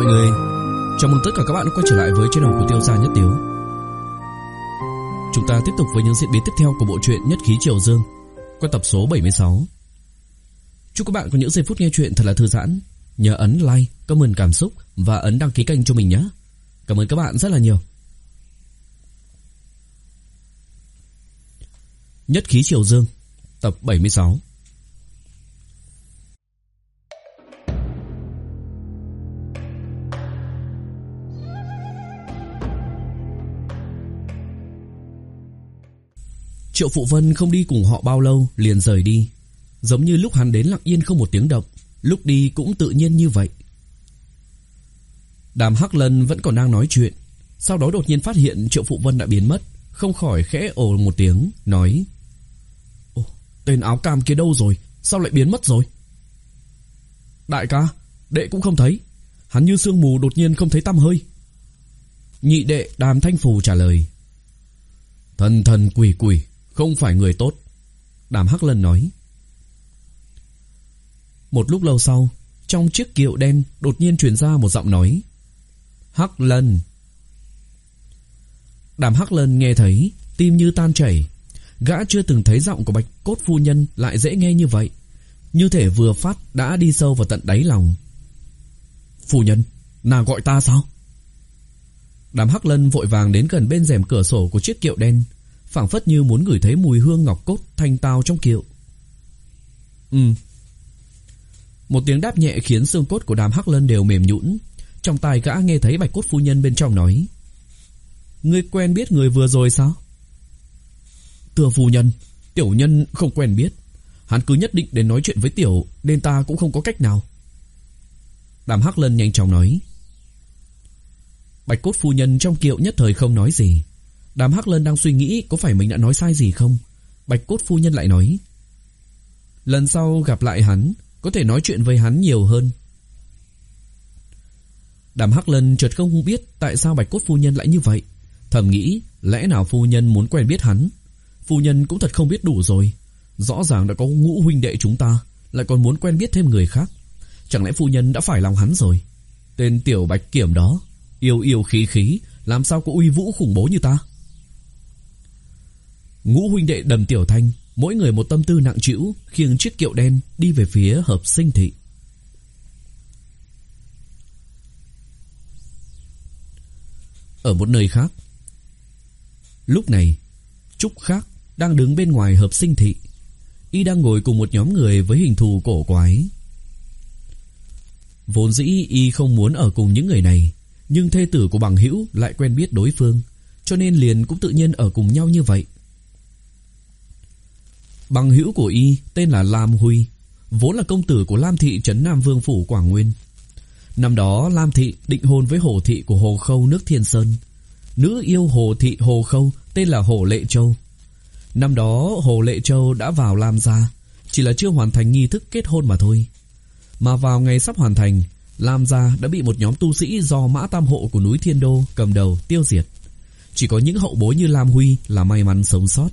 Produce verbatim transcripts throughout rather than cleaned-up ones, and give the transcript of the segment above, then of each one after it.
mọi người, chào mừng tất cả các bạn đã quay trở lại với channel của Tiêu Gia Nhất Tiếu. Chúng ta tiếp tục với những diễn biến tiếp theo của bộ truyện Nhất Khí Triều Dương qua tập số bảy mươi sáu. Chúc các bạn có những giây phút nghe truyện thật là thư giãn. Nhớ ấn like, comment cảm xúc và ấn đăng ký kênh cho mình nhé. Cảm ơn các bạn rất là nhiều. Nhất Khí Triều Dương tập bảy mươi sáu. Triệu Phụ Vân không đi cùng họ bao lâu liền rời đi, giống như lúc hắn đến lặng yên không một tiếng động, lúc đi cũng tự nhiên như vậy. Đàm Hắc Lân vẫn còn đang nói chuyện, sau đó đột nhiên phát hiện Triệu Phụ Vân đã biến mất, không khỏi khẽ ồ một tiếng, nói: "Ồ, tên áo cam kia đâu rồi? Sao lại biến mất rồi?" "Đại ca, đệ cũng không thấy, hắn như sương mù đột nhiên không thấy tăm hơi." Nhị đệ Đàm Thanh Phù trả lời: "Thần thần quỷ quỷ, không phải người tốt." Đàm Hắc Lân nói. Một lúc lâu sau, trong chiếc kiệu đen đột nhiên truyền ra một giọng nói: "Hắc Lân." Đàm Hắc Lân nghe thấy, tim như tan chảy. Gã chưa từng thấy giọng của Bạch Cốt phu nhân lại dễ nghe như vậy, như thể vừa phát đã đi sâu vào tận đáy lòng. "Phu nhân, nàng gọi ta sao?" Đàm Hắc Lân vội vàng đến gần bên rèm cửa sổ của chiếc kiệu đen, phảng phất như muốn ngửi thấy mùi hương ngọc cốt thanh tao trong kiệu. "Ừ." Một tiếng đáp nhẹ khiến xương cốt của Đàm Hắc Lân đều mềm nhũn. Trong tai gã nghe thấy Bạch Cốt phu nhân bên trong nói: "Ngươi quen biết người vừa rồi sao?" "Thưa phu nhân, tiểu nhân không quen biết. Hắn cứ nhất định đến nói chuyện với tiểu, nên ta cũng không có cách nào." Đàm Hắc Lân nhanh chóng nói. Bạch Cốt phu nhân trong kiệu nhất thời không nói gì. Đàm Hắc Lân đang suy nghĩ có phải mình đã nói sai gì không. Bạch Cốt phu nhân lại nói: "Lần sau gặp lại hắn, có thể nói chuyện với hắn nhiều hơn." Đàm Hắc Lân chợt không biết tại sao Bạch Cốt phu nhân lại như vậy, thầm nghĩ lẽ nào phu nhân muốn quen biết hắn. Phu nhân cũng thật không biết đủ rồi, rõ ràng đã có ngũ huynh đệ chúng ta, lại còn muốn quen biết thêm người khác. Chẳng lẽ phu nhân đã phải lòng hắn rồi? Tên tiểu Bạch Kiểm đó, yêu yêu khí khí, làm sao có uy vũ khủng bố như ta. Ngũ huynh đệ Đầm Tiểu Thanh, mỗi người một tâm tư nặng trĩu, khiêng chiếc kiệu đen đi về phía Hợp Sinh thị. Ở một nơi khác, lúc này Trúc Khác đang đứng bên ngoài Hợp Sinh thị. Y đang ngồi cùng một nhóm người với hình thù cổ quái. Vốn dĩ Y không muốn ở cùng những người này, nhưng thê tử của bằng hữu lại quen biết đối phương, cho nên liền cũng tự nhiên ở cùng nhau như vậy. Bằng hữu của Y tên là Lam Huy, vốn là công tử của Lam thị trấn Nam Vương phủ Quảng Nguyên. Năm đó Lam thị định hôn với Hồ thị của Hồ Khâu nước Thiên Sơn. Nữ yêu Hồ thị Hồ Khâu tên là Hồ Lệ Châu. Năm đó Hồ Lệ Châu đã vào Lam gia, chỉ là chưa hoàn thành nghi thức kết hôn mà thôi. Mà vào ngày sắp hoàn thành, Lam gia đã bị một nhóm tu sĩ do Mã Tam Hộ của núi Thiên Đô cầm đầu tiêu diệt. Chỉ có những hậu bối như Lam Huy là may mắn sống sót.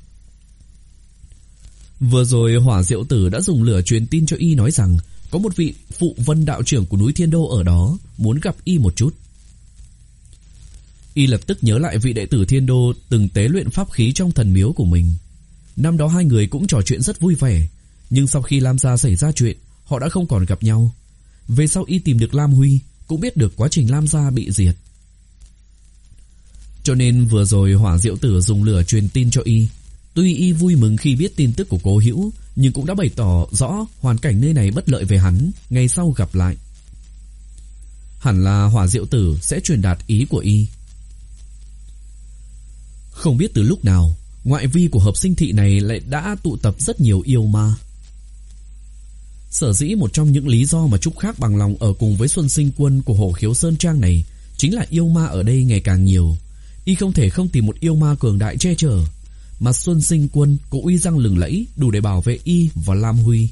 Vừa rồi Hỏa Diệu Tử đã dùng lửa truyền tin cho Y nói rằng có một vị phụ vân đạo trưởng của núi Thiên Đô ở đó, muốn gặp Y một chút. Y lập tức nhớ lại vị đệ tử Thiên Đô từng tế luyện pháp khí trong thần miếu của mình. Năm đó hai người cũng trò chuyện rất vui vẻ, nhưng sau khi Lam gia xảy ra chuyện, họ đã không còn gặp nhau. Về sau Y tìm được Lam Huy, cũng biết được quá trình Lam gia bị diệt. Cho nên vừa rồi Hỏa Diệu Tử dùng lửa truyền tin cho Y. Tuy Y vui mừng khi biết tin tức của cố hữu, nhưng cũng đã bày tỏ rõ hoàn cảnh nơi này bất lợi về hắn, ngày sau gặp lại. Hẳn là Hỏa Diệu Tử sẽ truyền đạt ý của Y. Không biết từ lúc nào, ngoại vi của Hợp Sinh thị này lại đã tụ tập rất nhiều yêu ma. Sở dĩ một trong những lý do mà Trúc Khác bằng lòng ở cùng với Xuân Sinh Quân của Hổ Khiếu Sơn Trang này chính là yêu ma ở đây ngày càng nhiều. Y không thể không tìm một yêu ma cường đại che chở, mà Xuân Sinh Quân có uy danh lừng lẫy đủ để bảo vệ Y và Lam Huy.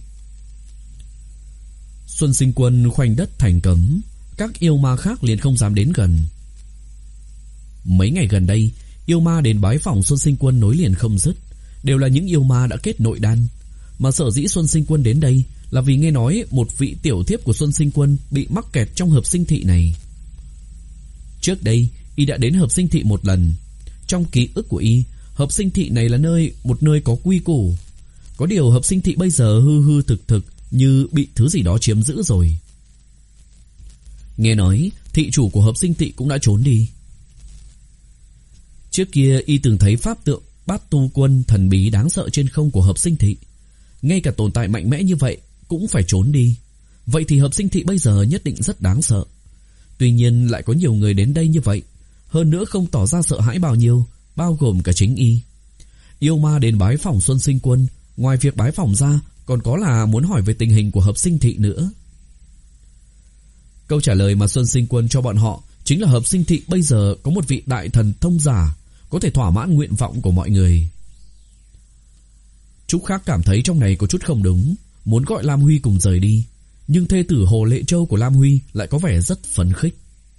Xuân Sinh Quân khoanh đất thành cấm, các yêu ma khác liền không dám đến gần. Mấy ngày gần đây, yêu ma đến bái phỏng Xuân Sinh Quân nối liền không dứt, đều là những yêu ma đã kết nội đan. Mà sở dĩ Xuân Sinh Quân đến đây là vì nghe nói một vị tiểu thiếp của Xuân Sinh Quân bị mắc kẹt trong hợp sinh thị này. Trước đây, y đã đến hợp sinh thị một lần. Trong ký ức của y, hợp sinh thị này là nơi một nơi có quy củ. Có điều hợp sinh thị bây giờ hư hư thực thực như bị thứ gì đó chiếm giữ rồi. Nghe nói thị chủ của hợp sinh thị cũng đã trốn đi. Trước kia y từng thấy pháp tượng Bát Tu Quân thần bí đáng sợ trên không của hợp sinh thị. Ngay cả tồn tại mạnh mẽ như vậy cũng phải trốn đi. Vậy thì hợp sinh thị bây giờ nhất định rất đáng sợ. Tuy nhiên lại có nhiều người đến đây như vậy, hơn nữa không tỏ ra sợ hãi bao nhiêu, bao gồm cả chính y. Yêu ma đến bái phỏng Xuân Sinh Quân, ngoài việc bái phỏng ra còn có là muốn hỏi về tình hình của hợp sinh thị nữa. Câu trả lời mà Xuân Sinh Quân cho bọn họ chính là hợp sinh thị bây giờ có một vị đại thần thông giả, có thể thỏa mãn nguyện vọng của mọi người. Trúc Khắc cảm thấy trong này có chút không đúng, muốn gọi Lam Huy cùng rời đi, nhưng thê tử Hồ Lệ Châu của Lam Huy lại có vẻ rất phấn khích.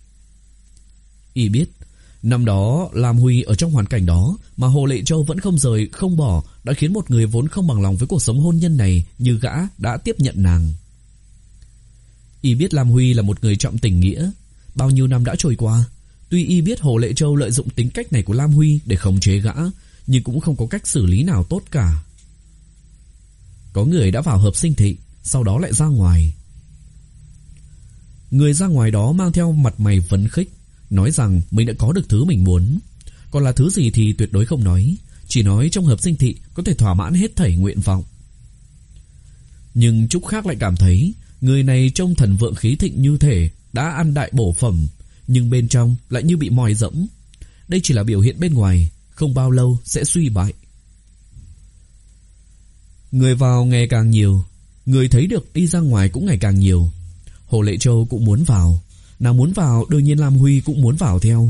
Y biết, năm đó Lam Huy ở trong hoàn cảnh đó mà Hồ Lệ Châu vẫn không rời không bỏ, đã khiến một người vốn không bằng lòng với cuộc sống hôn nhân này như gã đã tiếp nhận nàng. Y biết Lam Huy là một người trọng tình nghĩa. Bao nhiêu năm đã trôi qua, tuy y biết Hồ Lệ Châu lợi dụng tính cách này của Lam Huy để khống chế gã, nhưng cũng không có cách xử lý nào tốt cả. Có người đã vào hợp sinh thị, sau đó lại ra ngoài. Người ra ngoài đó mang theo mặt mày phấn khích, nói rằng mình đã có được thứ mình muốn. Còn là thứ gì thì tuyệt đối không nói, chỉ nói trong hợp sinh thị có thể thỏa mãn hết thảy nguyện vọng. Nhưng Trúc Khắc lại cảm thấy người này trông thần vượng khí thịnh như thể đã ăn đại bổ phẩm, nhưng bên trong lại như bị moi rỗng. Đây chỉ là biểu hiện bên ngoài, không bao lâu sẽ suy bại. Người vào ngày càng nhiều, người thấy được đi ra ngoài cũng ngày càng nhiều. Hồ Lệ Châu cũng muốn vào, nàng muốn vào đương nhiên Lam Huy cũng muốn vào theo.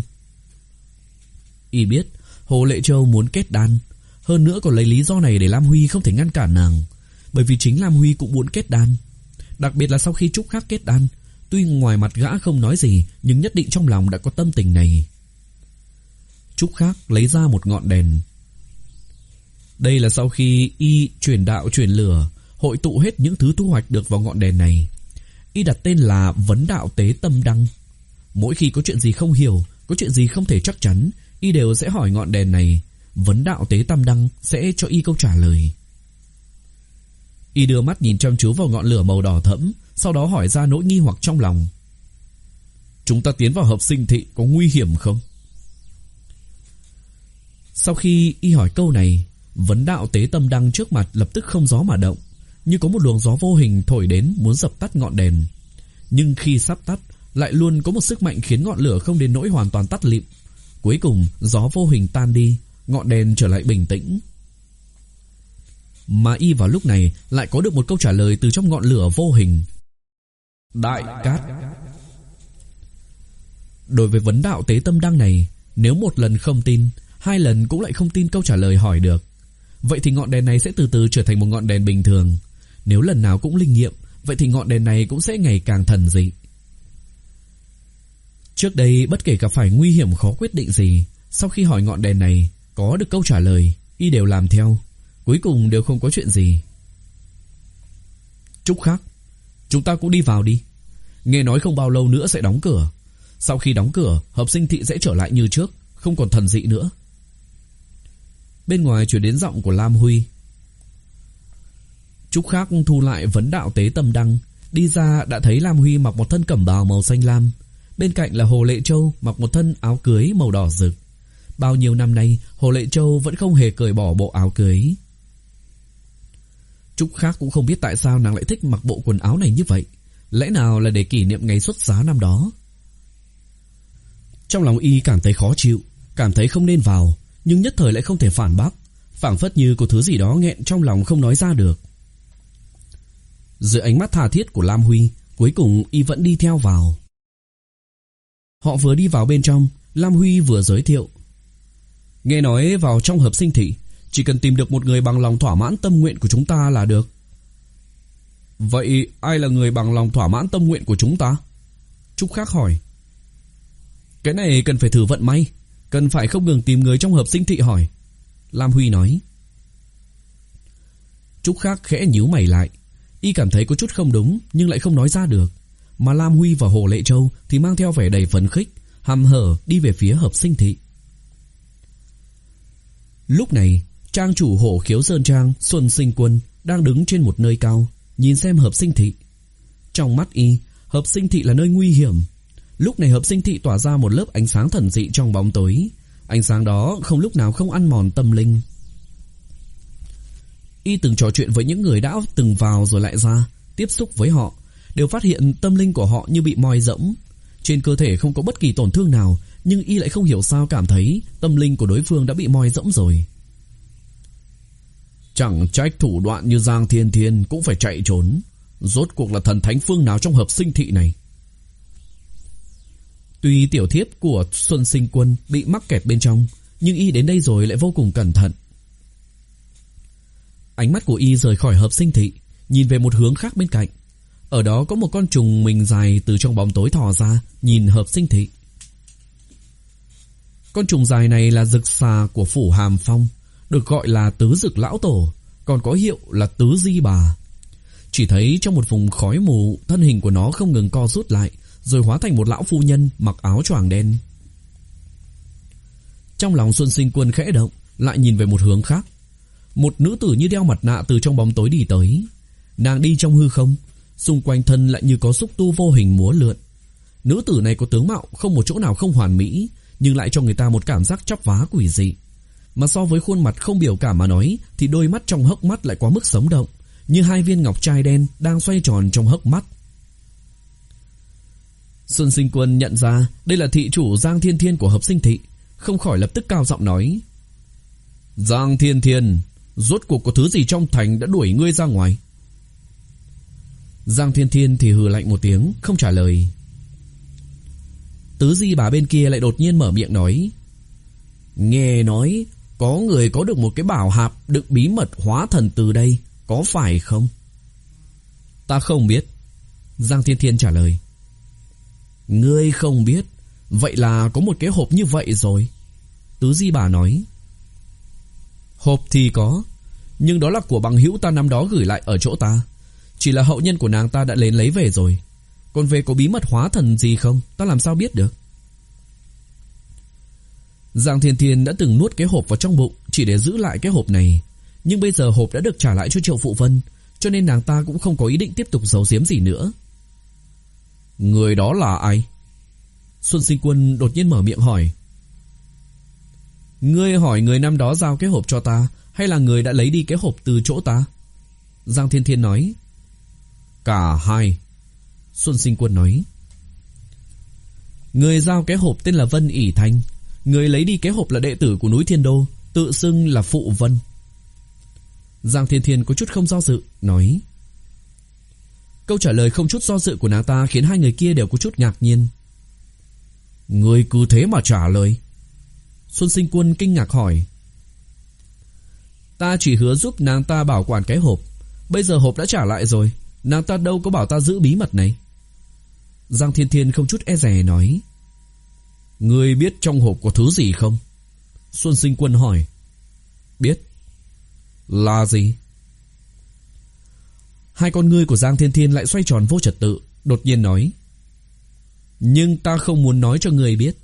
Y biết Hồ Lệ Châu muốn kết đan, hơn nữa còn lấy lý do này để Lam Huy không thể ngăn cản nàng, bởi vì chính Lam Huy cũng muốn kết đan. Đặc biệt là sau khi Trúc Khắc kết đan, tuy ngoài mặt gã không nói gì, nhưng nhất định trong lòng đã có tâm tình này. Trúc Khắc lấy ra một ngọn đèn. Đây là sau khi y chuyển đạo chuyển lửa, hội tụ hết những thứ thu hoạch được vào ngọn đèn này. Y đặt tên là Vấn Đạo Tế Tâm Đăng. Mỗi khi có chuyện gì không hiểu, có chuyện gì không thể chắc chắn, y đều sẽ hỏi ngọn đèn này. Vấn Đạo Tế Tâm Đăng sẽ cho y câu trả lời. Y đưa mắt nhìn chăm chú vào ngọn lửa màu đỏ thẫm, sau đó hỏi ra nỗi nghi hoặc trong lòng. Chúng ta tiến vào hợp sinh thị có nguy hiểm không? Sau khi y hỏi câu này, Vấn Đạo Tế Tâm Đăng trước mặt lập tức không gió mà động, như có một luồng gió vô hình thổi đến muốn dập tắt ngọn đèn. Nhưng khi sắp tắt, lại luôn có một sức mạnh khiến ngọn lửa không đến nỗi hoàn toàn tắt lịm. Cuối cùng gió vô hình tan đi, ngọn đèn trở lại bình tĩnh. Mà y vào lúc này lại có được một câu trả lời từ trong ngọn lửa vô hình. Đại Cát. Đối với Vấn Đạo Tế Tâm Đăng này, nếu một lần không tin, hai lần cũng lại không tin câu trả lời hỏi được, vậy thì ngọn đèn này sẽ từ từ trở thành một ngọn đèn bình thường. Nếu lần nào cũng linh nghiệm, vậy thì ngọn đèn này cũng sẽ ngày càng thần dị. Trước đây bất kể gặp phải nguy hiểm khó quyết định gì, sau khi hỏi ngọn đèn này có được câu trả lời, y đều làm theo, cuối cùng đều không có chuyện gì. Trúc Khắc, chúng ta cũng đi vào đi. Nghe nói không bao lâu nữa sẽ đóng cửa. Sau khi đóng cửa, hợp sinh thị sẽ trở lại như trước, không còn thần dị nữa. Bên ngoài truyền đến giọng của Lam Huy. Trúc Khắc thu lại Vấn Đạo Tế Tâm Đăng, đi ra đã thấy Lam Huy mặc một thân cẩm bào màu xanh lam, bên cạnh là Hồ Lệ Châu mặc một thân áo cưới màu đỏ rực. Bao nhiêu năm nay, Hồ Lệ Châu vẫn không hề cởi bỏ bộ áo cưới. Trúc Khắc cũng không biết tại sao nàng lại thích mặc bộ quần áo này như vậy, lẽ nào là để kỷ niệm ngày xuất giá năm đó. Trong lòng y cảm thấy khó chịu, cảm thấy không nên vào, nhưng nhất thời lại không thể phản bác, phảng phất như có thứ gì đó nghẹn trong lòng không nói ra được. Dưới ánh mắt tha thiết của Lam Huy, cuối cùng y vẫn đi theo vào. Họ vừa đi vào bên trong, Lam Huy vừa giới thiệu. Nghe nói vào trong hợp sinh thị, chỉ cần tìm được một người bằng lòng thỏa mãn tâm nguyện của chúng ta là được. Vậy ai là người bằng lòng thỏa mãn tâm nguyện của chúng ta? Trúc Khắc hỏi. Cái này cần phải thử vận may, cần phải không ngừng tìm người trong hợp sinh thị hỏi. Lam Huy nói. Trúc Khắc khẽ nhíu mày lại. Y cảm thấy có chút không đúng nhưng lại không nói ra được. Mà Lam Huy và Hồ Lệ Châu thì mang theo vẻ đầy phấn khích, hăm hở đi về phía Hợp Sinh Thị. Lúc này, trang chủ Hổ Khiếu Sơn Trang Xuân Sinh Quân đang đứng trên một nơi cao, nhìn xem Hợp Sinh Thị. Trong mắt y, Hợp Sinh Thị là nơi nguy hiểm. Lúc này Hợp Sinh Thị tỏa ra một lớp ánh sáng thần dị trong bóng tối. Ánh sáng đó không lúc nào không ăn mòn tâm linh. Y từng trò chuyện với những người đã từng vào rồi lại ra, tiếp xúc với họ, đều phát hiện tâm linh của họ như bị moi rỗng. Trên cơ thể không có bất kỳ tổn thương nào, nhưng y lại không hiểu sao cảm thấy tâm linh của đối phương đã bị moi rỗng rồi. Chẳng trách thủ đoạn như Giang Thiên Thiên cũng phải chạy trốn. Rốt cuộc là thần thánh phương nào trong Hợp Sinh Thị này? Tuy tiểu thiếp của Xuân Sinh Quân bị mắc kẹt bên trong, nhưng y đến đây rồi lại vô cùng cẩn thận. Ánh mắt của y rời khỏi Hợp Sinh Thị, nhìn về một hướng khác bên cạnh. Ở đó có một con trùng mình dài từ trong bóng tối thò ra, nhìn Hợp Sinh Thị. Con trùng dài này là dực xà của phủ Hàm Phong, được gọi là Tứ Dực Lão Tổ, còn có hiệu là Tứ Di Bà. Chỉ thấy trong một vùng khói mù, thân hình của nó không ngừng co rút lại, rồi hóa thành một lão phu nhân mặc áo choàng đen. Trong lòng Xuân Sinh Quân khẽ động, lại nhìn về một hướng khác. Một nữ tử như đeo mặt nạ từ trong bóng tối đi tới. Nàng đi trong hư không, xung quanh thân lại như có xúc tu vô hình múa lượn. Nữ tử này có tướng mạo không một chỗ nào không hoàn mỹ, nhưng lại cho người ta một cảm giác chắp vá quỷ dị. Mà so với khuôn mặt không biểu cảm mà nói, thì đôi mắt trong hốc mắt lại quá mức sống động, như hai viên ngọc trai đen đang xoay tròn trong hốc mắt. Xuân Sinh Quân nhận ra đây là thị chủ Giang Thiên Thiên của Hợp Sinh Thị, không khỏi lập tức cao giọng nói: Giang Thiên Thiên, rốt cuộc có thứ gì trong thành đã đuổi ngươi ra ngoài? Giang Thiên Thiên thì hừ lạnh một tiếng, không trả lời. Tứ Di Bà bên kia lại đột nhiên mở miệng nói: Nghe nói có người có được một cái bảo hạp đựng bí mật hóa thần từ đây, có phải không? Ta không biết. Giang Thiên Thiên trả lời. Ngươi không biết, vậy là có một cái hộp như vậy rồi. Tứ Di Bà nói. Hộp thì có, nhưng đó là của bằng hữu ta năm đó gửi lại ở chỗ ta. Chỉ là hậu nhân của nàng ta đã đến lấy về rồi. Còn về có bí mật hóa thần gì không, ta làm sao biết được. Giang Thiên Thiên đã từng nuốt cái hộp vào trong bụng chỉ để giữ lại cái hộp này, nhưng bây giờ hộp đã được trả lại cho Triệu Phụ Vân, cho nên nàng ta cũng không có ý định tiếp tục giấu giếm gì nữa. Người đó là ai? Xuân Sinh Quân đột nhiên mở miệng hỏi. Ngươi hỏi người năm đó giao cái hộp cho ta, hay là người đã lấy đi cái hộp từ chỗ ta? Giang Thiên Thiên nói. Cả hai. Xuân Sinh Quân nói. Người giao cái hộp tên là Vân ỷ Thanh, người lấy đi cái hộp là đệ tử của núi Thiên Đô, tự xưng là Phụ Vân. Giang Thiên Thiên có chút không do dự, nói. Câu trả lời không chút do dự của nàng ta khiến hai người kia đều có chút ngạc nhiên. Người cứ thế mà trả lời? Xuân Sinh Quân kinh ngạc hỏi. Ta chỉ hứa giúp nàng ta bảo quản cái hộp, bây giờ hộp đã trả lại rồi, nàng ta đâu có bảo ta giữ bí mật này. Giang Thiên Thiên không chút e dè nói. Ngươi biết trong hộp có thứ gì không? Xuân Sinh Quân hỏi. Biết. Là gì? Hai con ngươi của Giang Thiên Thiên lại xoay tròn vô trật tự, đột nhiên nói. Nhưng ta không muốn nói cho ngươi biết.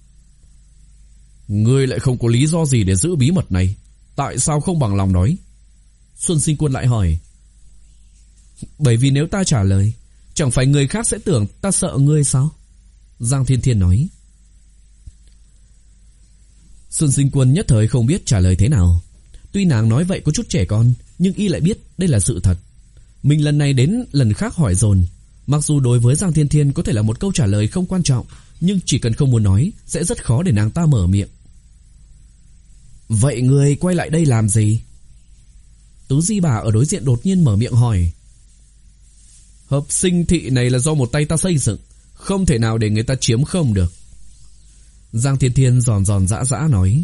Ngươi lại không có lý do gì để giữ bí mật này, tại sao không bằng lòng nói? Xuân Sinh Quân lại hỏi. Bởi vì nếu ta trả lời, chẳng phải người khác sẽ tưởng ta sợ ngươi sao? Giang Thiên Thiên nói. Xuân Sinh Quân nhất thời không biết trả lời thế nào. Tuy nàng nói vậy có chút trẻ con, nhưng y lại biết đây là sự thật. Mình lần này đến lần khác hỏi dồn, mặc dù đối với Giang Thiên Thiên có thể là một câu trả lời không quan trọng, nhưng chỉ cần không muốn nói sẽ rất khó để nàng ta mở miệng. Vậy người quay lại đây làm gì? Tứ Di Bà ở đối diện đột nhiên mở miệng hỏi. Hợp Sinh Thị này là do một tay ta xây dựng, không thể nào để người ta chiếm không được. Giang Thiên Thiên giòn giòn dã dã nói.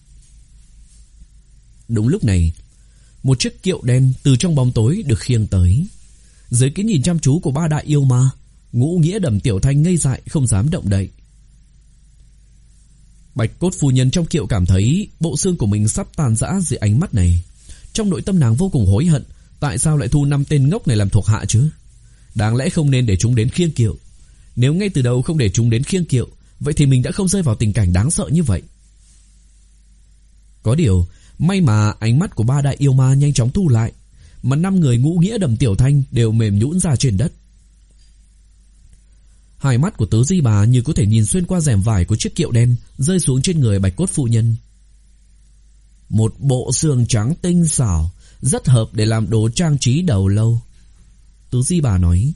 Đúng lúc này, một chiếc kiệu đen từ trong bóng tối được khiêng tới. Dưới cái nhìn chăm chú của ba đại yêu ma, Ngũ Nghĩa Đầm Tiểu Thanh ngây dại không dám động đậy. Bạch Cốt phu nhân trong kiệu cảm thấy bộ xương của mình sắp tan rã dưới ánh mắt này. Trong nội tâm nàng vô cùng hối hận, Tại sao lại thu năm tên ngốc này làm thuộc hạ chứ? Đáng lẽ không nên để chúng đến khiêng kiệu. Nếu ngay từ đầu không để chúng đến khiêng kiệu, vậy thì mình đã không rơi vào tình cảnh đáng sợ như vậy. Có điều, may mà ánh mắt của ba đại yêu ma nhanh chóng thu lại, mà năm người ngũ nghĩa đầm tiểu thanh đều mềm nhũn ra trên đất. Hai mắt của Tứ Di Bà như có thể nhìn xuyên qua rèm vải của chiếc kiệu đen rơi xuống trên người bạch cốt phụ nhân. Một bộ xương trắng tinh xảo, rất hợp để làm đồ trang trí đầu lâu, Tứ Di Bà nói.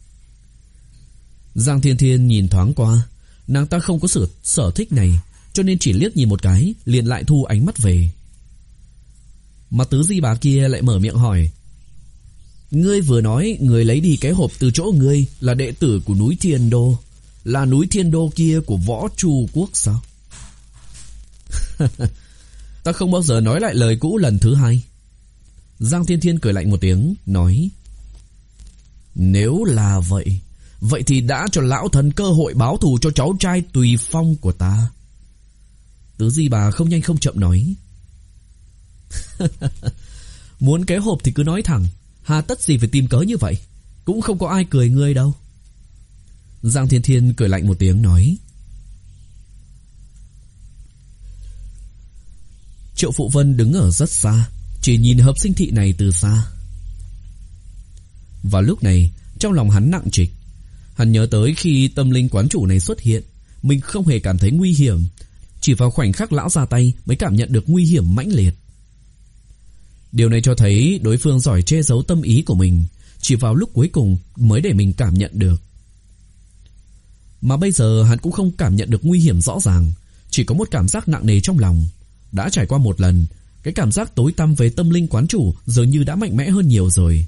Giang Thiên Thiên nhìn thoáng qua, nàng ta không có sự sở thích này, cho nên chỉ liếc nhìn một cái liền lại thu ánh mắt về. Mà Tứ Di Bà kia lại mở miệng hỏi: Ngươi vừa nói người lấy đi cái hộp từ chỗ ngươi là đệ tử của núi Thiên Đô, là núi Thiên Đô kia của Võ Chu Quốc sao? Ta không bao giờ nói lại lời cũ lần thứ hai. Giang Thiên Thiên cười lạnh một tiếng, nói: Nếu là vậy, vậy thì đã cho lão thần cơ hội báo thù cho cháu trai Tùy Phong của ta. Tứ Di Bà không nhanh không chậm nói: Muốn cái hộp thì cứ nói thẳng, hà tất gì phải tìm cớ như vậy, cũng không có ai cười ngươi đâu. Giang Thiên Thiên cười lạnh một tiếng nói. Triệu Phụ Vân đứng ở rất xa, chỉ nhìn hợp sinh thị này từ xa. Vào lúc này, trong lòng hắn nặng trịch. Hắn nhớ tới khi tâm linh quán chủ này xuất hiện, mình không hề cảm thấy nguy hiểm, chỉ vào khoảnh khắc lão ra tay mới cảm nhận được nguy hiểm mãnh liệt. Điều này cho thấy đối phương giỏi che giấu tâm ý của mình, chỉ vào lúc cuối cùng mới để mình cảm nhận được. Mà bây giờ hắn cũng không cảm nhận được nguy hiểm rõ ràng, chỉ có một cảm giác nặng nề trong lòng. Đã trải qua một lần, cái cảm giác tối tăm về tâm linh quán chủ dường như đã mạnh mẽ hơn nhiều rồi.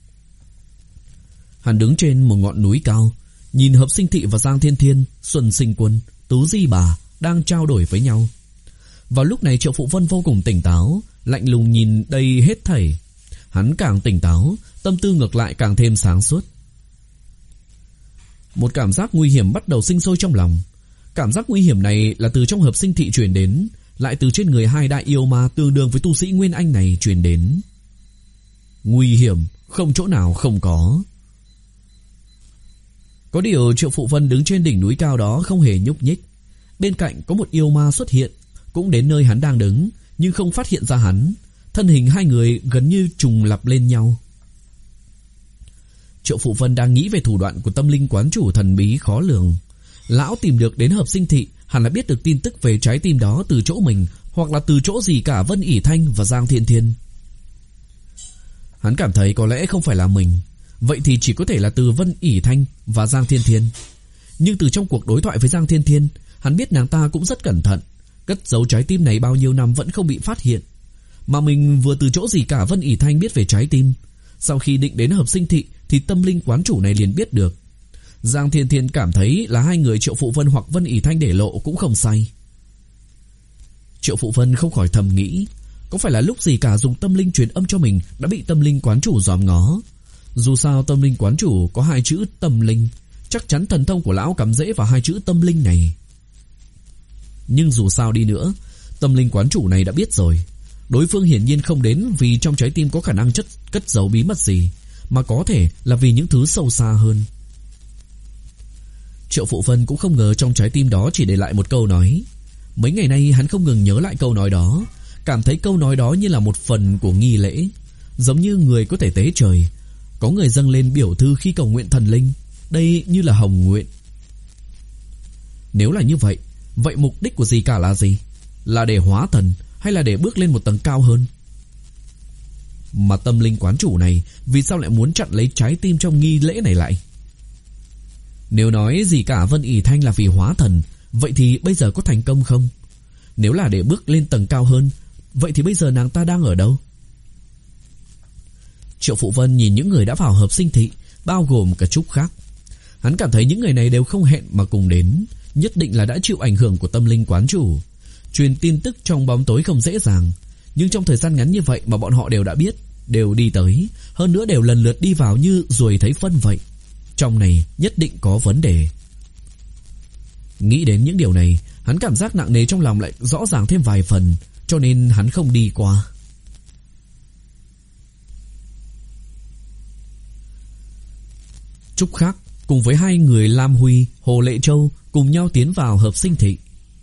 Hắn đứng trên một ngọn núi cao, nhìn Hợp Sinh Thị và Giang Thiên Thiên, Xuân Sinh Quân, Tứ Di Bà đang trao đổi với nhau. Vào lúc này Triệu Phụ Vân vô cùng tỉnh táo, lạnh lùng nhìn đây hết thảy. Hắn càng tỉnh táo, tâm tư ngược lại càng thêm sáng suốt. Một cảm giác nguy hiểm bắt đầu sinh sôi trong lòng. Cảm giác nguy hiểm này là từ trong Hợp Sinh Thị truyền đến, lại từ trên người hai đại yêu ma tương đương với tu sĩ Nguyên Anh này truyền đến. Nguy hiểm không chỗ nào không có. Có điều Triệu Phụ Vân đứng trên đỉnh núi cao đó không hề nhúc nhích. Bên cạnh có một yêu ma xuất hiện, cũng đến nơi hắn đang đứng, nhưng không phát hiện ra hắn. Thân hình hai người gần như trùng lặp lên nhau. Triệu Phụ Vân đang nghĩ về thủ đoạn của tâm linh quán chủ thần bí khó lường. Lão tìm được đến Hợp Sinh Thị, hẳn là biết được tin tức về trái tim đó từ chỗ mình, hoặc là từ chỗ gì cả Vân ỉ Thanh và Giang Thiên Thiên. Hắn cảm thấy có lẽ không phải là mình, vậy thì chỉ có thể là từ Vân ỉ Thanh và Giang Thiên Thiên. Nhưng từ trong cuộc đối thoại với Giang Thiên Thiên, hắn biết nàng ta cũng rất cẩn thận, cất giấu trái tim này bao nhiêu năm vẫn không bị phát hiện. Mà mình vừa từ chỗ gì cả Vân ỉ Thanh biết về trái tim, sau khi định đến Hợp Sinh Thị thì tâm linh quán chủ này liền biết được. Giang Thiên Thiên cảm thấy là hai người Triệu Phụ Vân hoặc Vân ỉ Thanh để lộ cũng không sai. Triệu Phụ Vân không khỏi thầm nghĩ, có phải là lúc gì cả dùng tâm linh truyền âm cho mình đã bị tâm linh quán chủ dòm ngó. Dù sao tâm linh quán chủ có hai chữ tâm linh, chắc chắn thần thông của lão cắm rễ vào hai chữ tâm linh này. Nhưng dù sao đi nữa, tâm linh quán chủ này đã biết rồi. Đối phương hiển nhiên không đến vì trong trái tim có khả năng chất cất giấu bí mật gì, mà có thể là vì những thứ sâu xa hơn. Triệu Phụ Vân cũng không ngờ trong trái tim đó chỉ để lại một câu nói. Mấy ngày nay hắn không ngừng nhớ lại câu nói đó, cảm thấy câu nói đó như là một phần của nghi lễ, giống như người có thể tế trời, có người dâng lên biểu thư khi cầu nguyện thần linh, đây như là hồng nguyện. Nếu là như vậy, vậy mục đích của gì cả là gì? Là để hóa thần hay là để bước lên một tầng cao hơn? Mà tâm linh quán chủ này vì sao lại muốn chặn lấy trái tim trong nghi lễ này lại? Nếu nói gì cả Vân ỉ Thanh là vì hóa thần, vậy thì bây giờ có thành công không? Nếu là để bước lên tầng cao hơn, vậy thì bây giờ nàng ta đang ở đâu? Triệu Phụ Vân nhìn những người đã vào Hợp Sinh Thị, bao gồm cả Trúc Khác. Hắn cảm thấy những người này đều không hẹn mà cùng đến, nhất định là đã chịu ảnh hưởng của tâm linh quán chủ. Truyền tin tức trong bóng tối không dễ dàng, nhưng trong thời gian ngắn như vậy mà bọn họ đều đã biết, đều đi tới, hơn nữa đều lần lượt đi vào như ruồi thấy phân vậy. Trong này nhất định có vấn đề. Nghĩ đến những điều này, hắn cảm giác nặng nề trong lòng lại rõ ràng thêm vài phần, cho nên hắn không đi qua. Trúc Khắc cùng với hai người Lam Huy, Hồ Lệ Châu cùng nhau tiến vào hợp sinh thị.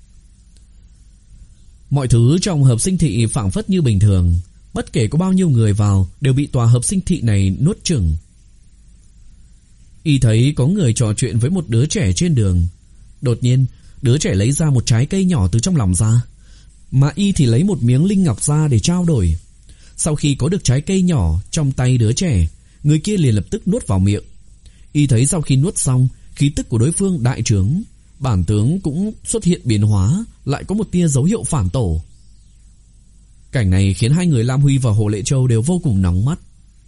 Mọi thứ trong hợp sinh thị phảng phất như bình thường, bất kể có bao nhiêu người vào đều bị tòa hợp sinh thị này nuốt chửng. Y thấy có người trò chuyện với một đứa trẻ trên đường. Đột nhiên, đứa trẻ lấy ra một trái cây nhỏ từ trong lòng ra, mà Y thì lấy một miếng linh ngọc ra để trao đổi. Sau khi có được trái cây nhỏ trong tay đứa trẻ, người kia liền lập tức nuốt vào miệng. Y thấy sau khi nuốt xong, khí tức của đối phương đại trướng, bản tướng cũng xuất hiện biến hóa, lại có một tia dấu hiệu phản tổ. Cảnh này khiến hai người Lam Huy và Hồ Lệ Châu đều vô cùng nóng mắt.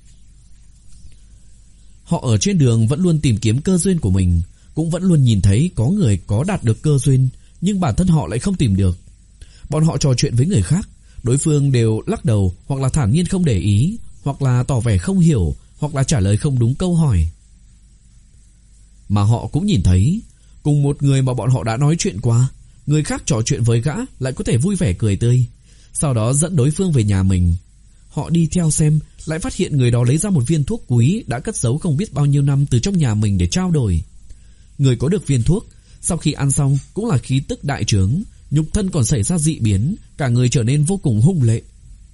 Họ ở trên đường vẫn luôn tìm kiếm cơ duyên của mình, cũng vẫn luôn nhìn thấy có người có đạt được cơ duyên, nhưng bản thân họ lại không tìm được. Bọn họ trò chuyện với người khác, đối phương đều lắc đầu, hoặc là thản nhiên không để ý, hoặc là tỏ vẻ không hiểu, hoặc là trả lời không đúng câu hỏi. Mà họ cũng nhìn thấy, cùng một người mà bọn họ đã nói chuyện qua, người khác trò chuyện với gã lại có thể vui vẻ cười tươi, sau đó dẫn đối phương về nhà mình. Họ đi theo xem, lại phát hiện người đó lấy ra một viên thuốc quý đã cất giấu không biết bao nhiêu năm từ trong nhà mình để trao đổi. Người có được viên thuốc, sau khi ăn xong cũng là khí tức đại trướng, nhục thân còn xảy ra dị biến, cả người trở nên vô cùng hung lệ.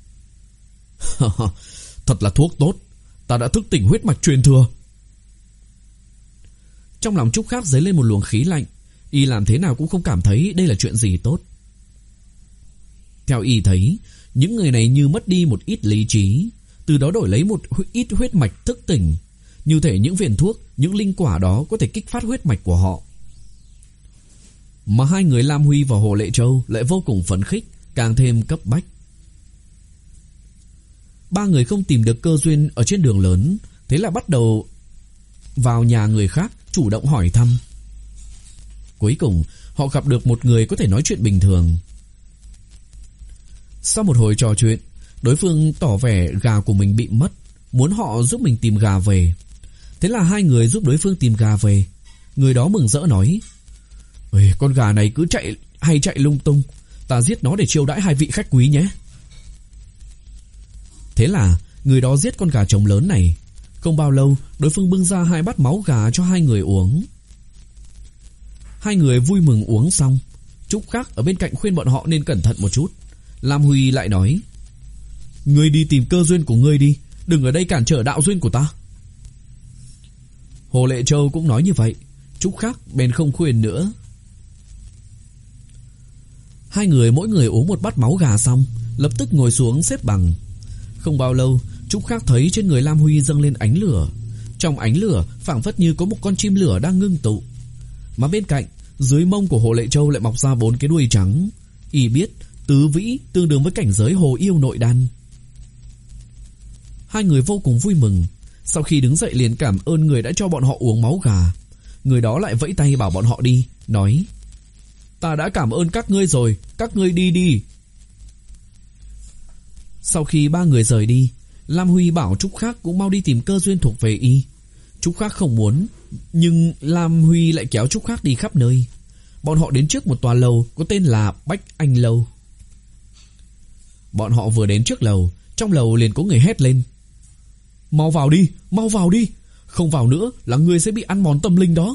Thật là thuốc tốt, ta đã thức tỉnh huyết mạch truyền thừa. Trong lòng Trúc Khắc dấy lên một luồng khí lạnh, Y làm thế nào cũng không cảm thấy đây là chuyện gì tốt. Theo Y thấy, những người này như mất đi một ít lý trí, từ đó đổi lấy một ít huyết mạch thức tỉnh, như thể những viên thuốc, những linh quả đó có thể kích phát huyết mạch của họ. Mà hai người Lam Huy và Hồ Lệ Châu lại vô cùng phấn khích, càng thêm cấp bách. Ba người không tìm được cơ duyên ở trên đường lớn, thế là bắt đầu vào nhà người khác chủ động hỏi thăm. Cuối cùng họ gặp được một người có thể nói chuyện bình thường. Sau một hồi trò chuyện, đối phương tỏ vẻ gà của mình bị mất, muốn họ giúp mình tìm gà về. Thế là hai người giúp đối phương tìm gà về. Người đó mừng rỡ nói: Ê, con gà này cứ chạy hay chạy lung tung, ta giết nó để chiêu đãi hai vị khách quý nhé. Thế là người đó giết con gà trống lớn này. Không bao lâu, đối phương bưng ra hai bát máu gà cho hai người uống. Hai người vui mừng uống xong. Trúc Khắc ở bên cạnh khuyên bọn họ nên cẩn thận một chút. Lam Huy lại nói: Ngươi đi tìm cơ duyên của ngươi đi, đừng ở đây cản trở đạo duyên của ta. Hồ Lệ Châu cũng nói như vậy. Trúc Khắc bèn không khuyên nữa. Hai người mỗi người uống một bát máu gà xong, lập tức ngồi xuống xếp bằng. Không bao lâu, Trúc Khắc thấy trên người Lam Huy dâng lên ánh lửa. Trong ánh lửa phảng phất như có một con chim lửa đang ngưng tụ. Mà bên cạnh, dưới mông của Hồ Lệ Châu lại mọc ra bốn cái đuôi trắng. Y biết tứ vĩ tương đương với cảnh giới hồ yêu nội đan. Hai người vô cùng vui mừng. Sau khi đứng dậy liền cảm ơn người đã cho bọn họ uống máu gà. Người đó lại vẫy tay bảo bọn họ đi, nói: Ta đã cảm ơn các ngươi rồi, các ngươi đi đi. Sau khi ba người rời đi, Lam Huy bảo Trúc Khắc cũng mau đi tìm cơ duyên thuộc về y. Trúc Khắc không muốn, nhưng Lam Huy lại kéo Trúc Khắc đi khắp nơi. Bọn họ đến trước một tòa lầu có tên là Bách Anh Lâu. Bọn họ vừa đến trước lầu, trong lầu liền có người hét lên: Mau vào đi, mau vào đi, không vào nữa là người sẽ bị ăn mòn tâm linh đó.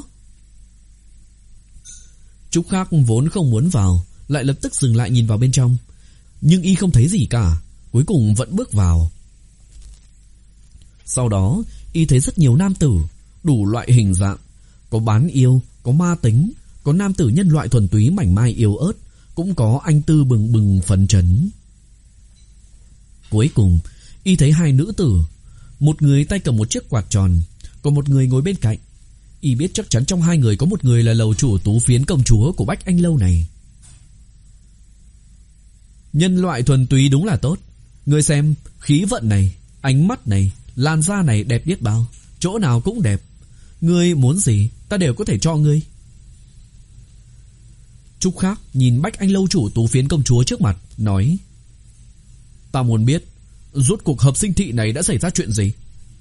Trúc Khắc vốn không muốn vào, lại lập tức dừng lại nhìn vào bên trong. Nhưng y không thấy gì cả, cuối cùng vẫn bước vào. Sau đó y thấy rất nhiều nam tử, đủ loại hình dạng, có bán yêu, có ma tính, có nam tử nhân loại thuần túy mảnh mai yếu ớt, cũng có anh tư bừng bừng phấn chấn. Cuối cùng y thấy hai nữ tử, một người tay cầm một chiếc quạt tròn, còn một người ngồi bên cạnh. Y biết chắc chắn trong hai người có một người là lầu chủ Tú Phiến công chúa của Bách Anh Lâu này. Nhân loại thuần túy đúng là tốt. Ngươi xem, khí vận này, ánh mắt này, làn da này đẹp biết bao, chỗ nào cũng đẹp. Ngươi muốn gì, ta đều có thể cho ngươi. Trúc Khắc nhìn Bách Anh Lâu chủ Tú Phiến công chúa trước mặt, nói: Ta muốn biết, rốt cuộc hợp sinh thị này đã xảy ra chuyện gì?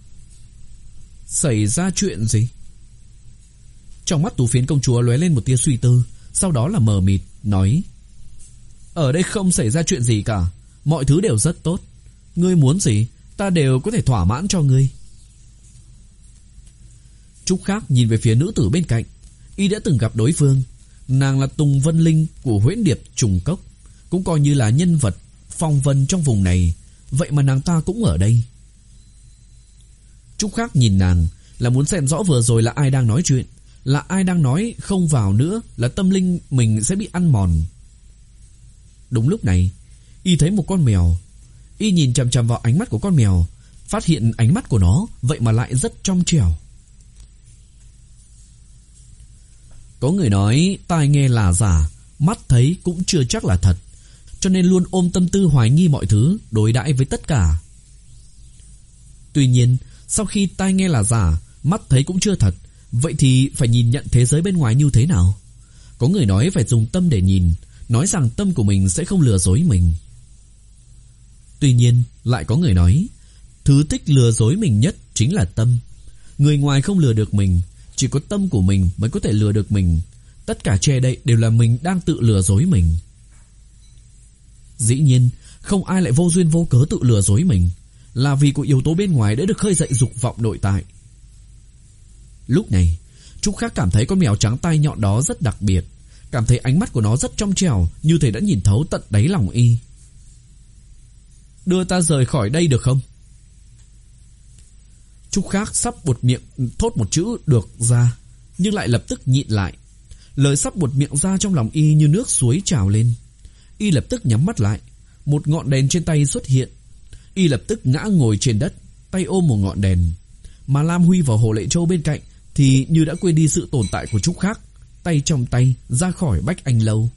Xảy ra chuyện gì? Trong mắt Tú Phiến công chúa lóe lên một tia suy tư, sau đó là mờ mịt, nói: Ở đây không xảy ra chuyện gì cả, mọi thứ đều rất tốt. Ngươi muốn gì, ta đều có thể thỏa mãn cho ngươi. Trúc Khắc nhìn về phía nữ tử bên cạnh. Y đã từng gặp đối phương. Nàng là Tùng Vân Linh của Huyễn Điệp Trùng Cốc, cũng coi như là nhân vật phong vân trong vùng này. Vậy mà nàng ta cũng ở đây. Trúc Khắc nhìn nàng là muốn xem rõ vừa rồi là ai đang nói chuyện, là ai đang nói không vào nữa là tâm linh mình sẽ bị ăn mòn. Đúng lúc này, y thấy một con mèo. Y nhìn chằm chằm vào ánh mắt của con mèo, phát hiện ánh mắt của nó vậy mà lại rất trong trẻo. Có người nói tai nghe là giả, mắt thấy cũng chưa chắc là thật, cho nên luôn ôm tâm tư hoài nghi mọi thứ, đối đãi với tất cả. Tuy nhiên, sau khi tai nghe là giả, mắt thấy cũng chưa thật, vậy thì phải nhìn nhận thế giới bên ngoài như thế nào? Có người nói phải dùng tâm để nhìn, nói rằng tâm của mình sẽ không lừa dối mình. Tuy nhiên, lại có người nói, thứ thích lừa dối mình nhất chính là tâm. Người ngoài không lừa được mình, chỉ có tâm của mình mới có thể lừa được mình. Tất cả che đậy đều là mình đang tự lừa dối mình. Dĩ nhiên, không ai lại vô duyên vô cớ tự lừa dối mình, là vì có yếu tố bên ngoài đã được khơi dậy dục vọng nội tại. Lúc này, Trúc Khắc cảm thấy con mèo trắng tai nhọn đó rất đặc biệt, cảm thấy ánh mắt của nó rất trong trẻo, như thể đã nhìn thấu tận đáy lòng y. Đưa ta rời khỏi đây được không? Trúc Khắc sắp buột miệng thốt một chữ được ra, nhưng lại lập tức nhịn lại. Lời sắp buột miệng ra trong lòng y như nước suối trào lên. Y lập tức nhắm mắt lại. Một ngọn đèn trên tay xuất hiện. Y lập tức ngã ngồi trên đất, tay ôm một ngọn đèn. Mà Lam Huy và Hồ Lệ Châu bên cạnh thì như đã quên đi sự tồn tại của Trúc Khắc, tay trong tay ra khỏi Bách Anh Lâu.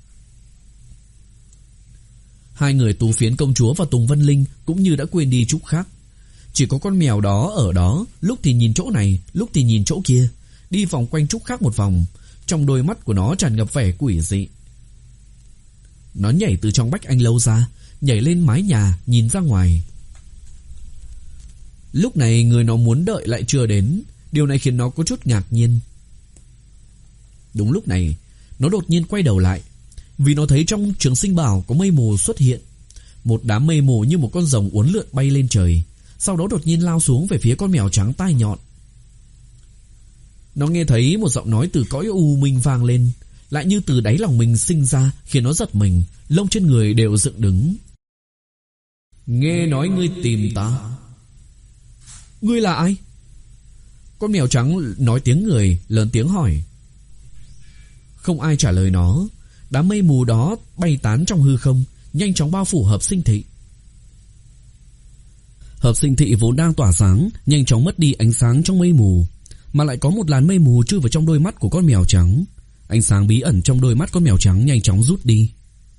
Hai người Tú Phiến công chúa và Tùng Vân Linh cũng như đã quên đi Trúc Khắc. Chỉ có con mèo đó ở đó, lúc thì nhìn chỗ này, lúc thì nhìn chỗ kia, đi vòng quanh Trúc Khắc một vòng. Trong đôi mắt của nó tràn ngập vẻ quỷ dị. Nó nhảy từ trong Bách Anh Lâu ra, nhảy lên mái nhà nhìn ra ngoài. Lúc này người nó muốn đợi lại chưa đến. Điều này khiến nó có chút ngạc nhiên. Đúng lúc này, nó đột nhiên quay đầu lại, vì nó thấy trong Trường Sinh Bảo có mây mù xuất hiện. Một đám mây mù như một con rồng uốn lượn bay lên trời, sau đó đột nhiên lao xuống về phía con mèo trắng tai nhọn. Nó nghe thấy một giọng nói từ cõi u minh vang lên, lại như từ đáy lòng mình sinh ra, khiến nó giật mình, lông trên người đều dựng đứng. Nghe nói ngươi tìm ta. Ngươi là ai? Con mèo trắng nói tiếng người, lớn tiếng hỏi. Không ai trả lời nó. Đám mây mù đó bay tán trong hư không, nhanh chóng bao phủ Hợp Sinh Thị. Hợp Sinh Thị vốn đang tỏa sáng, nhanh chóng mất đi ánh sáng trong mây mù, mà lại có một làn mây mù chui vào trong đôi mắt của con mèo trắng. Ánh sáng bí ẩn trong đôi mắt con mèo trắng nhanh chóng rút đi.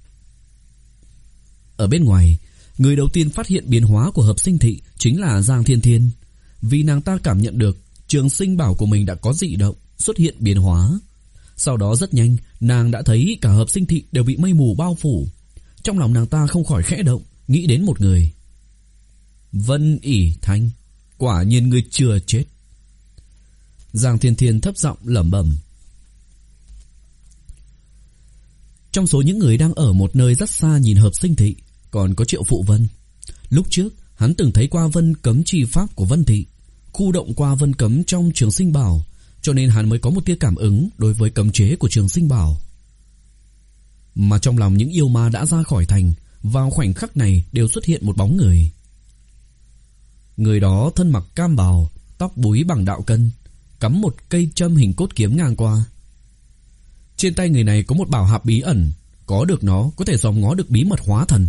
Ở bên ngoài, người đầu tiên phát hiện biến hóa của Hợp Sinh Thị chính là Giang Thiên Thiên, vì nàng ta cảm nhận được Trường Sinh Bảo của mình đã có dị động, xuất hiện biến hóa. Sau đó rất nhanh, nàng đã thấy cả Hợp Sinh Thị đều bị mây mù bao phủ. Trong lòng nàng ta không khỏi khẽ động, nghĩ đến một người. Vân ỉ Thanh, quả nhiên ngươi chưa chết. Giang Thiên Thiên thấp giọng lẩm bẩm. Trong số những người đang ở một nơi rất xa nhìn Hợp Sinh Thị, còn có Triệu Phụ Vân. Lúc trước, hắn từng thấy qua vân cấm chi pháp của Vân Thị, khu động qua vân cấm trong Trường Sinh Bảo, cho nên hắn mới có một tia cảm ứng đối với cấm chế của Trường Sinh Bảo. Mà trong lòng những yêu ma đã ra khỏi thành, vào khoảnh khắc này đều xuất hiện một bóng người. Người đó thân mặc cam bào, tóc búi bằng đạo cân, cắm một cây châm hình cốt kiếm ngang qua. Trên tay người này có một bảo hạp bí ẩn, có được nó có thể dòm ngó được bí mật hóa thần.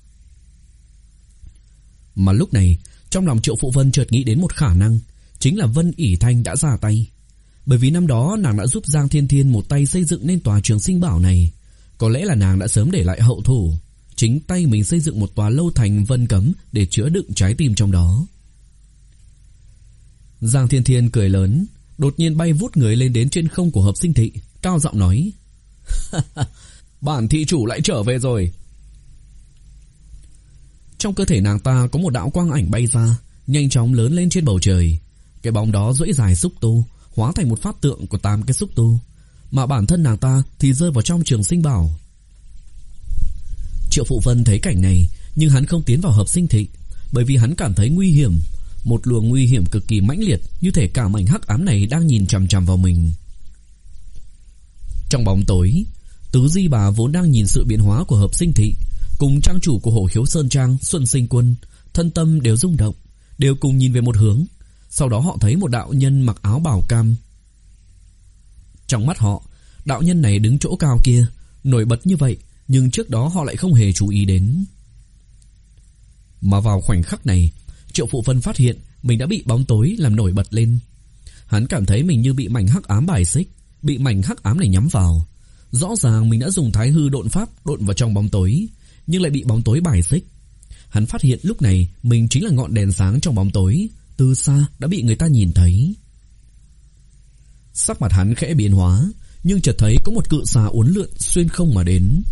Mà lúc này, trong lòng Triệu Phụ Vân chợt nghĩ đến một khả năng, chính là Vân ỉ Thanh đã ra tay. Bởi vì năm đó nàng đã giúp Giang Thiên Thiên một tay xây dựng nên tòa Trường Sinh Bảo này. Có lẽ là nàng đã sớm để lại hậu thủ, chính tay mình xây dựng một tòa lâu thành vân cấm để chứa đựng trái tim trong đó. Giang Thiên Thiên cười lớn, đột nhiên bay vút người lên đến trên không của Hợp Sinh Thị, cao giọng nói. Bản thị chủ lại trở về rồi. Trong cơ thể nàng ta có một đạo quang ảnh bay ra, nhanh chóng lớn lên trên bầu trời. Cái bóng đó duỗi dài xúc tu, hóa thành một pháp tượng của tám cái xúc tu, mà bản thân nàng ta thì rơi vào trong Trường Sinh Bảo. Triệu Phụ Vân thấy cảnh này, nhưng hắn không tiến vào Hợp Sinh Thị, bởi vì hắn cảm thấy nguy hiểm. một luồng nguy hiểm cực kỳ mãnh liệt, như thể cả mảnh hắc ám này đang nhìn chằm chằm vào mình. Trong bóng tối, Tứ Di Bà vốn đang nhìn sự biến hóa của Hợp Sinh Thị cùng trang chủ của Hổ Khiếu Sơn Trang Xuân Sinh Quân, thân tâm đều rung động, đều cùng nhìn về một hướng. Sau đó họ thấy một đạo nhân mặc áo bào cam. Trong mắt họ, đạo nhân này đứng chỗ cao kia, nổi bật như vậy, nhưng trước đó họ lại không hề chú ý đến. Mà vào khoảnh khắc này, Triệu Phụ Vân phát hiện mình đã bị bóng tối làm nổi bật lên. Hắn cảm thấy mình như bị mảnh hắc ám bài xích, bị mảnh hắc ám này nhắm vào. Rõ ràng mình đã dùng Thái Hư độn pháp độn vào trong bóng tối, nhưng lại bị bóng tối bài xích. Hắn phát hiện lúc này mình chính là ngọn đèn sáng trong bóng tối, từ xa đã bị người ta nhìn thấy. Sắc mặt hắn khẽ biến hóa, nhưng chợt thấy có một cự xà uốn lượn xuyên không mà đến.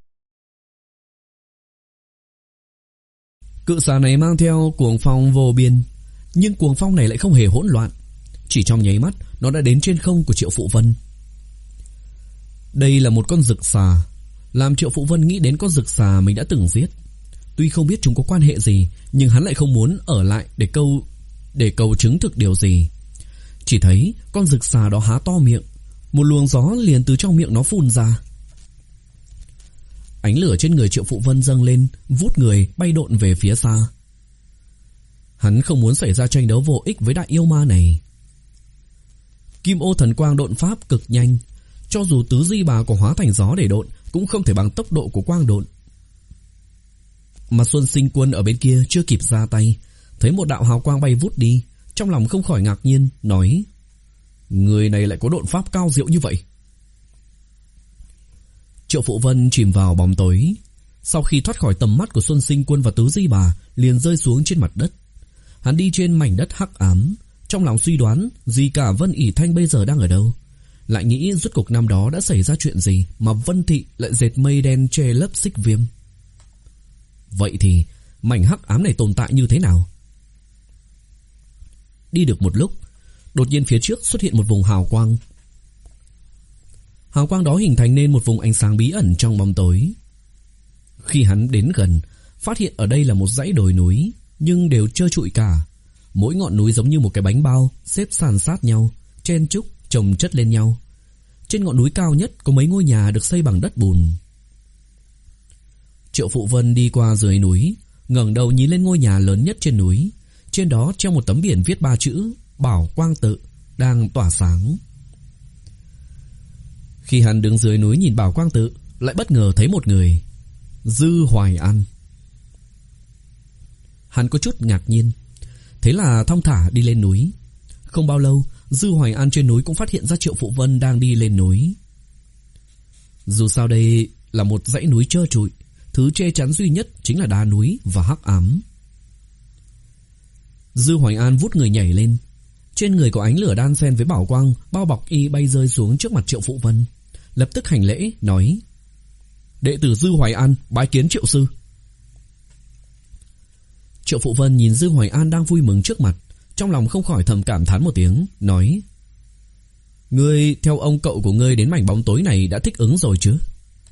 Cự xà này mang theo cuồng phong vô biên, nhưng cuồng phong này lại không hề hỗn loạn. Chỉ trong nháy mắt, nó đã đến trên không của Triệu Phụ Vân. Đây là một con rực xà, làm Triệu Phụ Vân nghĩ đến con rực xà mình đã từng giết. Tuy không biết chúng có quan hệ gì, nhưng hắn lại không muốn ở lại để câu để cầu chứng thực điều gì. Chỉ thấy con rực xà đó há to miệng, một luồng gió liền từ trong miệng nó phun ra. Ánh lửa trên người Triệu Phụ Vân dâng lên, vút người bay độn về phía xa. Hắn không muốn xảy ra tranh đấu vô ích với đại yêu ma này. Kim Ô Thần Quang độn pháp cực nhanh, cho dù Tứ Di Bà có hóa thành gió để độn cũng không thể bằng tốc độ của quang độn. Mà Xuân Sinh Quân ở bên kia chưa kịp ra tay, thấy một đạo hào quang bay vút đi, trong lòng không khỏi ngạc nhiên, nói: người này lại có độn pháp cao diệu như vậy. Triệu Phụ Vân chìm vào bóng tối, sau khi thoát khỏi tầm mắt của Xuân Sinh Quân và Tứ Di Bà, liền rơi xuống trên mặt đất. Hắn đi trên mảnh đất hắc ám, trong lòng suy đoán gì cả Vân ỉ Thanh bây giờ đang ở đâu. Lại nghĩ rốt cuộc năm đó đã xảy ra chuyện gì mà Vân Thị lại dệt mây đen che lấp Xích Viêm. Vậy thì mảnh hắc ám này tồn tại như thế nào? Đi được một lúc, đột nhiên phía trước xuất hiện một vùng hào quang. Hào quang đó hình thành nên một vùng ánh sáng bí ẩn trong bóng tối. Khi hắn đến gần, phát hiện ở đây là một dãy đồi núi, nhưng đều trơ trụi cả. Mỗi ngọn núi giống như một cái bánh bao xếp san sát nhau, chen chúc chồng chất lên nhau. Trên ngọn núi cao nhất có mấy ngôi nhà được xây bằng đất bùn. Triệu Phụ Vân đi qua dưới núi, ngẩng đầu nhìn lên ngôi nhà lớn nhất trên núi. Trên đó treo một tấm biển viết ba chữ Bảo Quang Tự đang tỏa sáng. Khi hắn đứng dưới núi nhìn Bảo Quang Tự, lại bất ngờ thấy một người, Dư Hoài An. Hắn có chút ngạc nhiên, thế là thong thả đi lên núi. Không bao lâu, Dư Hoài An trên núi cũng phát hiện ra Triệu Phụ Vân đang đi lên núi. Dù sao đây là một dãy núi trơ trụi, thứ che chắn duy nhất chính là đá núi và hắc ám. Dư Hoài An vút người nhảy lên, trên người có ánh lửa đan xen với bảo quang bao bọc y bay rơi xuống trước mặt Triệu Phụ Vân, lập tức hành lễ nói: đệ tử Dư Hoài An bái kiến Triệu sư. Triệu Phụ Vân nhìn Dư Hoài An đang vui mừng trước mặt, trong lòng không khỏi thầm cảm thán một tiếng, nói: ngươi theo ông cậu của ngươi đến mảnh bóng tối này đã thích ứng rồi chứ?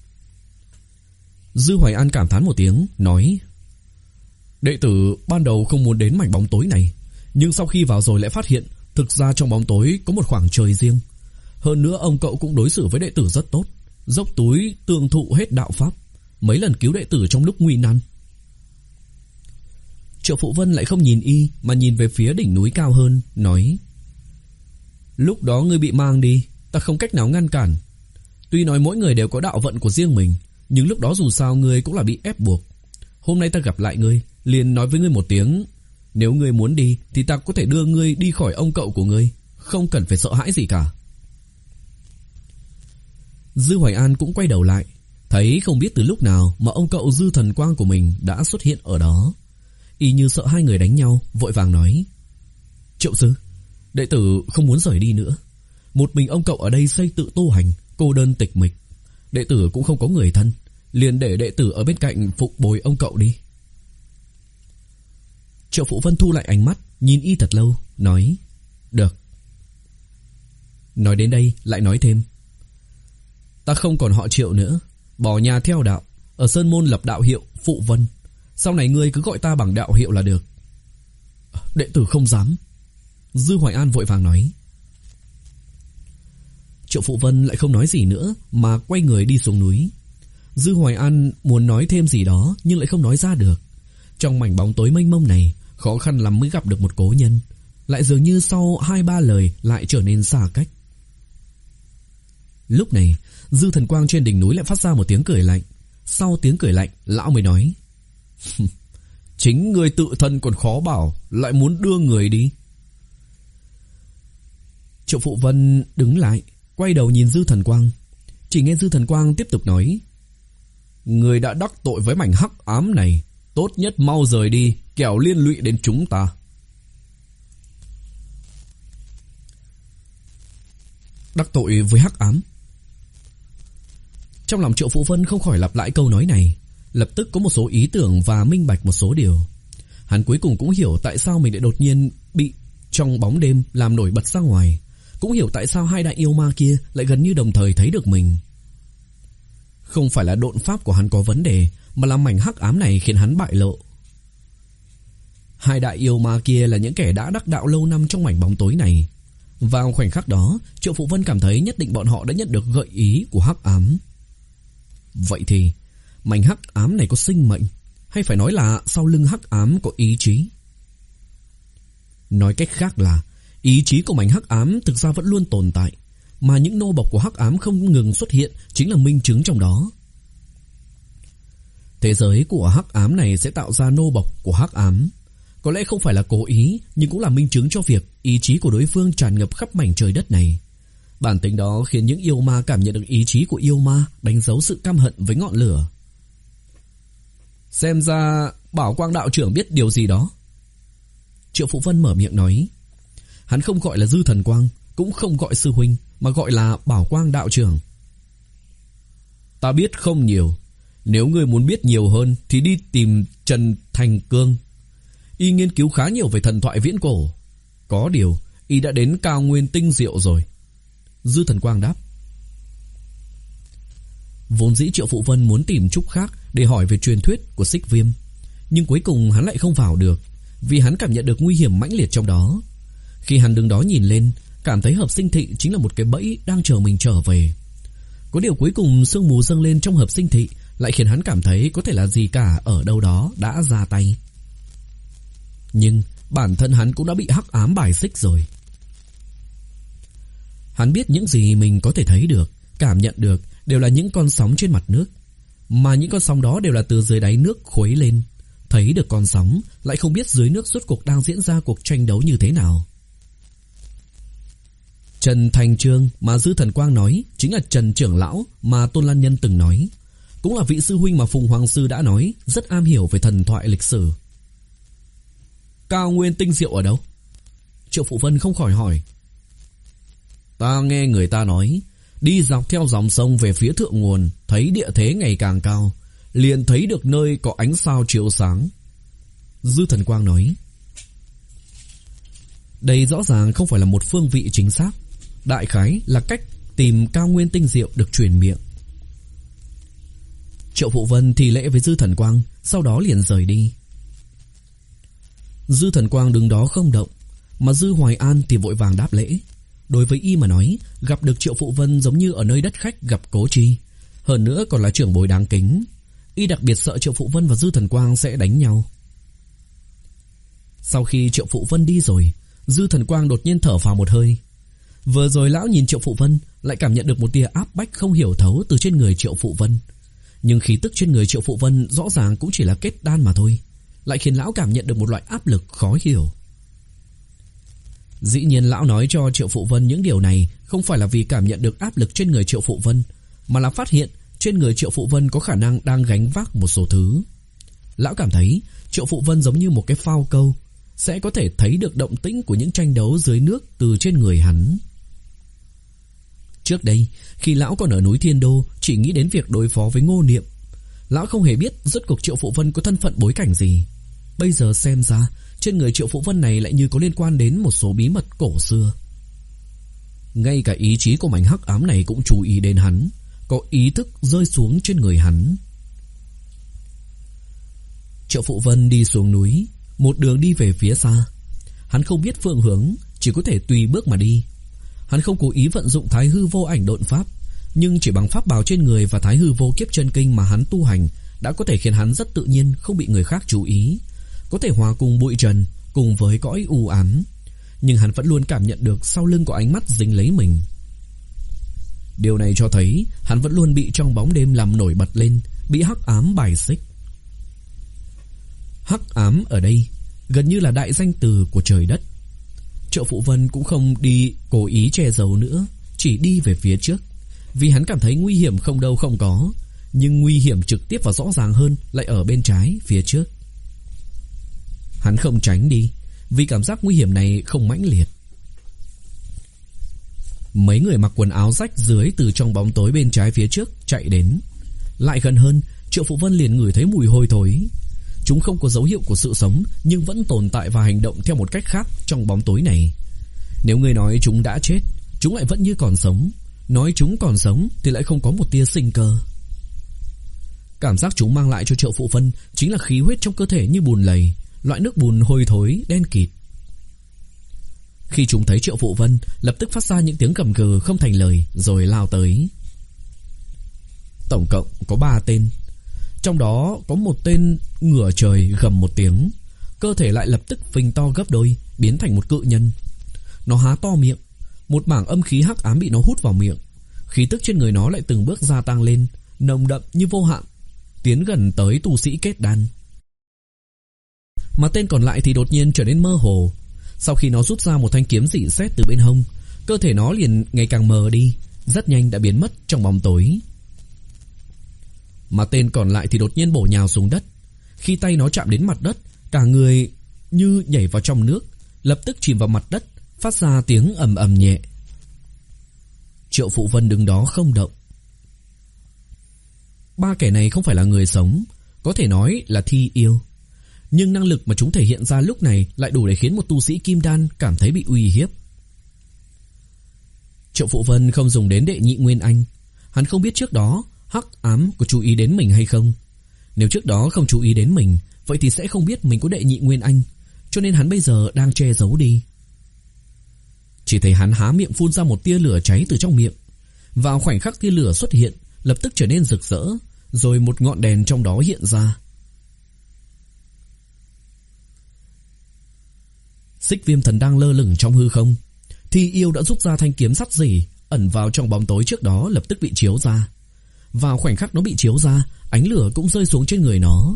Dư Hoài An cảm thán một tiếng, nói: đệ tử ban đầu không muốn đến mảnh bóng tối này, nhưng sau khi vào rồi lại phát hiện thực ra trong bóng tối có một khoảng trời riêng. Hơn nữa ông cậu cũng đối xử với đệ tử rất tốt, dốc túi tương thụ hết đạo pháp, mấy lần cứu đệ tử trong lúc nguy nan. Triệu Phụ Vân lại không nhìn y mà nhìn về phía đỉnh núi cao hơn, nói: lúc đó ngươi bị mang đi, ta không cách nào ngăn cản. Tuy nói mỗi người đều có đạo vận của riêng mình, nhưng lúc đó dù sao ngươi cũng là bị ép buộc. Hôm nay ta gặp lại ngươi, liền nói với ngươi một tiếng, nếu ngươi muốn đi thì ta có thể đưa ngươi đi khỏi ông cậu của ngươi, không cần phải sợ hãi gì cả. Dư Hoài An cũng quay đầu lại, thấy không biết từ lúc nào mà ông cậu Dư Thần Quang của mình đã xuất hiện ở đó. Y như sợ hai người đánh nhau, vội vàng nói: Triệu sư, đệ tử không muốn rời đi nữa. Một mình ông cậu ở đây xây tự tu hành, cô đơn tịch mịch. Đệ tử cũng không có người thân, liền để đệ tử ở bên cạnh phục bồi ông cậu đi. Triệu Phụ Vân thu lại ánh mắt, nhìn y thật lâu, nói: được. Nói đến đây lại nói thêm: ta không còn họ Triệu nữa, bỏ nhà theo đạo, ở Sơn Môn lập đạo hiệu Phụ Vân. Sau này ngươi cứ gọi ta bằng đạo hiệu là được. đệ tử không dám. Dư Hoài An vội vàng nói. Triệu Phụ Vân lại không nói gì nữa mà quay người đi xuống núi. Dư Hoài An muốn nói thêm gì đó nhưng lại không nói ra được. Trong mảnh bóng tối mênh mông này, khó khăn lắm mới gặp được một cố nhân, lại dường như sau hai ba lời lại trở nên xa cách. Lúc này, Dư Thần Quang trên đỉnh núi lại phát ra một tiếng cười lạnh. Sau tiếng cười lạnh, lão mới nói. Chính người tự thân còn khó bảo, lại muốn đưa người đi. Triệu Phụ Vân đứng lại, quay đầu nhìn Dư Thần Quang. Chỉ nghe Dư Thần Quang tiếp tục nói. Người đã đắc tội với mảnh hắc ám này, tốt nhất mau rời đi, kẻo liên lụy đến chúng ta. Đắc tội với hắc ám? Trong lòng Triệu Phụ Vân không khỏi lặp lại câu nói này, lập tức có một số ý tưởng và minh bạch một số điều. Hắn cuối cùng cũng hiểu tại sao mình lại đột nhiên bị trong bóng đêm làm nổi bật ra ngoài, cũng hiểu tại sao hai đại yêu ma kia lại gần như đồng thời thấy được mình. Không phải là độn pháp của hắn có vấn đề, mà là mảnh hắc ám này khiến hắn bại lộ. Hai đại yêu ma kia là những kẻ đã đắc đạo lâu năm trong mảnh bóng tối này. Vào khoảnh khắc đó, Triệu Phụ Vân cảm thấy nhất định bọn họ đã nhận được gợi ý của hắc ám. Vậy thì, mảnh hắc ám này có sinh mệnh, hay phải nói là sau lưng hắc ám có ý chí? Nói cách khác là, ý chí của mảnh hắc ám thực ra vẫn luôn tồn tại, mà những nô bộc của hắc ám không ngừng xuất hiện chính là minh chứng trong đó. Thế giới của hắc ám này sẽ tạo ra nô bộc của hắc ám. Có lẽ không phải là cố ý, nhưng cũng là minh chứng cho việc ý chí của đối phương tràn ngập khắp mảnh trời đất này. Bản tính đó khiến những yêu ma cảm nhận được ý chí của yêu ma, đánh dấu sự căm hận với ngọn lửa. Xem ra Bảo Quang đạo trưởng biết điều gì đó. Triệu Phụ Vân mở miệng nói. Hắn không gọi là Dư Thần Quang, cũng không gọi sư huynh, mà gọi là Bảo Quang đạo trưởng. Ta biết không nhiều. Nếu ngươi muốn biết nhiều hơn thì đi tìm Trần Thành Cương. Y nghiên cứu khá nhiều về thần thoại viễn cổ. Có điều y đã đến cao nguyên tinh diệu rồi. Dư Thần Quang đáp. Vốn dĩ Triệu Phụ Vân muốn tìm Trúc Khác để hỏi về truyền thuyết của Xích Viêm, nhưng cuối cùng hắn lại không vào được, vì hắn cảm nhận được nguy hiểm mãnh liệt trong đó. Khi hắn đứng đó nhìn lên, cảm thấy Hợp Sinh Thị chính là một cái bẫy đang chờ mình trở về. Có điều cuối cùng sương mù dâng lên trong Hợp Sinh Thị lại khiến hắn cảm thấy có thể là gì cả ở đâu đó đã ra tay. Nhưng bản thân hắn cũng đã bị hắc ám bài xích rồi. Hắn biết những gì mình có thể thấy được, cảm nhận được đều là những con sóng trên mặt nước, mà những con sóng đó đều là từ dưới đáy nước khuấy lên. Thấy được con sóng, lại không biết dưới nước rốt cuộc đang diễn ra cuộc tranh đấu như thế nào. Trần Thành Trương mà Dư Thần Quang nói chính là Trần trưởng lão mà Tôn Lan Nhân từng nói, cũng là vị sư huynh mà Phùng Hoàng Sư đã nói, rất am hiểu về thần thoại lịch sử. Cao nguyên tinh diệu ở đâu? Triệu Phụ Vân không khỏi hỏi. Ta nghe người ta nói, đi dọc theo dòng sông về phía thượng nguồn, thấy địa thế ngày càng cao, liền thấy được nơi có ánh sao chiếu sáng. Dư Thần Quang nói. Đây rõ ràng không phải là một phương vị chính xác, đại khái là cách tìm cao nguyên tinh diệu được truyền miệng. Triệu Phụ Vân thì lễ với Dư Thần Quang, sau đó liền rời đi. Dư Thần Quang đứng đó không động, mà Dư Hoài An thì vội vàng đáp lễ. Đối với y mà nói, gặp được Triệu Phụ Vân giống như ở nơi đất khách gặp Cố Chi, hơn nữa còn là trưởng bối đáng kính. Y đặc biệt sợ Triệu Phụ Vân và Dư Thần Quang sẽ đánh nhau. Sau khi Triệu Phụ Vân đi rồi, Dư Thần Quang đột nhiên thở phào một hơi. Vừa rồi lão nhìn Triệu Phụ Vân, lại cảm nhận được một tia áp bách không hiểu thấu từ trên người Triệu Phụ Vân. Nhưng khí tức trên người Triệu Phụ Vân rõ ràng cũng chỉ là kết đan mà thôi, lại khiến lão cảm nhận được một loại áp lực khó hiểu. Dĩ nhiên lão nói cho Triệu Phụ Vân những điều này không phải là vì cảm nhận được áp lực trên người Triệu Phụ Vân, mà là phát hiện trên người Triệu Phụ Vân có khả năng đang gánh vác một số thứ. Lão cảm thấy Triệu Phụ Vân giống như một cái phao câu, sẽ có thể thấy được động tĩnh của những tranh đấu dưới nước từ trên người hắn. Trước đây, khi lão còn ở núi Thiên Đô, chỉ nghĩ đến việc đối phó với Ngô Niệm. Lão không hề biết rốt cuộc Triệu Phụ Vân có thân phận bối cảnh gì. Bây giờ xem ra, trên người Triệu Phụ Vân này lại như có liên quan đến một số bí mật cổ xưa. Ngay cả ý chí của mảnh hắc ám này cũng chú ý đến hắn, có ý thức rơi xuống trên người hắn. Triệu Phụ Vân đi xuống núi, một đường đi về phía xa. Hắn không biết phương hướng, chỉ có thể tùy bước mà đi. Hắn không cố ý vận dụng Thái Hư Vô Ảnh độn pháp, nhưng chỉ bằng pháp bào trên người và Thái Hư Vô Kiếp chân kinh mà hắn tu hành đã có thể khiến hắn rất tự nhiên, không bị người khác chú ý, có thể hòa cùng bụi trần, cùng với cõi u ám. Nhưng hắn vẫn luôn cảm nhận được sau lưng có ánh mắt dính lấy mình. Điều này cho thấy hắn vẫn luôn bị trong bóng đêm làm nổi bật lên, bị hắc ám bài xích. Hắc ám ở đây gần như là đại danh từ của trời đất. Triệu Phụ Vân cũng không đi cố ý che giấu nữa, chỉ đi về phía trước, vì hắn cảm thấy nguy hiểm không đâu không có, nhưng nguy hiểm trực tiếp và rõ ràng hơn lại ở bên trái phía trước. Hắn không tránh đi, vì cảm giác nguy hiểm này không mãnh liệt. Mấy người mặc quần áo rách rưới từ trong bóng tối bên trái phía trước chạy đến. Lại gần hơn, Triệu Phụ Vân liền ngửi thấy mùi hôi thối. Chúng không có dấu hiệu của sự sống, nhưng vẫn tồn tại và hành động theo một cách khác trong bóng tối này. Nếu người nói chúng đã chết, chúng lại vẫn như còn sống. Nói chúng còn sống thì lại không có một tia sinh cơ. Cảm giác chúng mang lại cho Triệu Phụ Vân chính là khí huyết trong cơ thể như bùn lầy, loại nước bùn hôi thối đen kịt. Khi chúng thấy Triệu Phụ Vân, lập tức phát ra những tiếng gầm gừ không thành lời, rồi lao tới. Tổng cộng có ba tên. Trong đó có một tên ngửa trời gầm một tiếng, cơ thể lại lập tức phình to gấp đôi, biến thành một cự nhân. Nó há to miệng, một mảng âm khí hắc ám bị nó hút vào miệng. Khí tức trên người nó lại từng bước gia tăng lên, nồng đậm như vô hạn, tiến gần tới tu sĩ kết đan. Mà tên còn lại thì đột nhiên trở nên mơ hồ. Sau khi nó rút ra một thanh kiếm dị sét từ bên hông, cơ thể nó liền ngày càng mờ đi, rất nhanh đã biến mất trong bóng tối. Mà tên còn lại thì đột nhiên bổ nhào xuống đất. Khi tay nó chạm đến mặt đất, cả người như nhảy vào trong nước, lập tức chìm vào mặt đất, phát ra tiếng ầm ầm nhẹ. Triệu Phụ Vân đứng đó không động. Ba kẻ này không phải là người sống, có thể nói là thi yêu, nhưng năng lực mà chúng thể hiện ra lúc này lại đủ để khiến một tu sĩ kim đan cảm thấy bị uy hiếp. Triệu Phụ Vân không dùng đến đệ nhị nguyên anh. Hắn không biết trước đó hắc ám có chú ý đến mình hay không. Nếu trước đó không chú ý đến mình, vậy thì sẽ không biết mình có đệ nhị nguyên anh, cho nên hắn bây giờ đang che giấu đi. Chỉ thấy hắn há miệng phun ra một tia lửa cháy từ trong miệng. Vào khoảnh khắc tia lửa xuất hiện, lập tức trở nên rực rỡ, rồi một ngọn đèn trong đó hiện ra. Xích Viêm Thần đang lơ lửng trong hư không. Thi yêu đã rút ra thanh kiếm sắt rỉ ẩn vào trong bóng tối trước đó, lập tức bị chiếu ra. Vào khoảnh khắc nó bị chiếu ra, ánh lửa cũng rơi xuống trên người nó.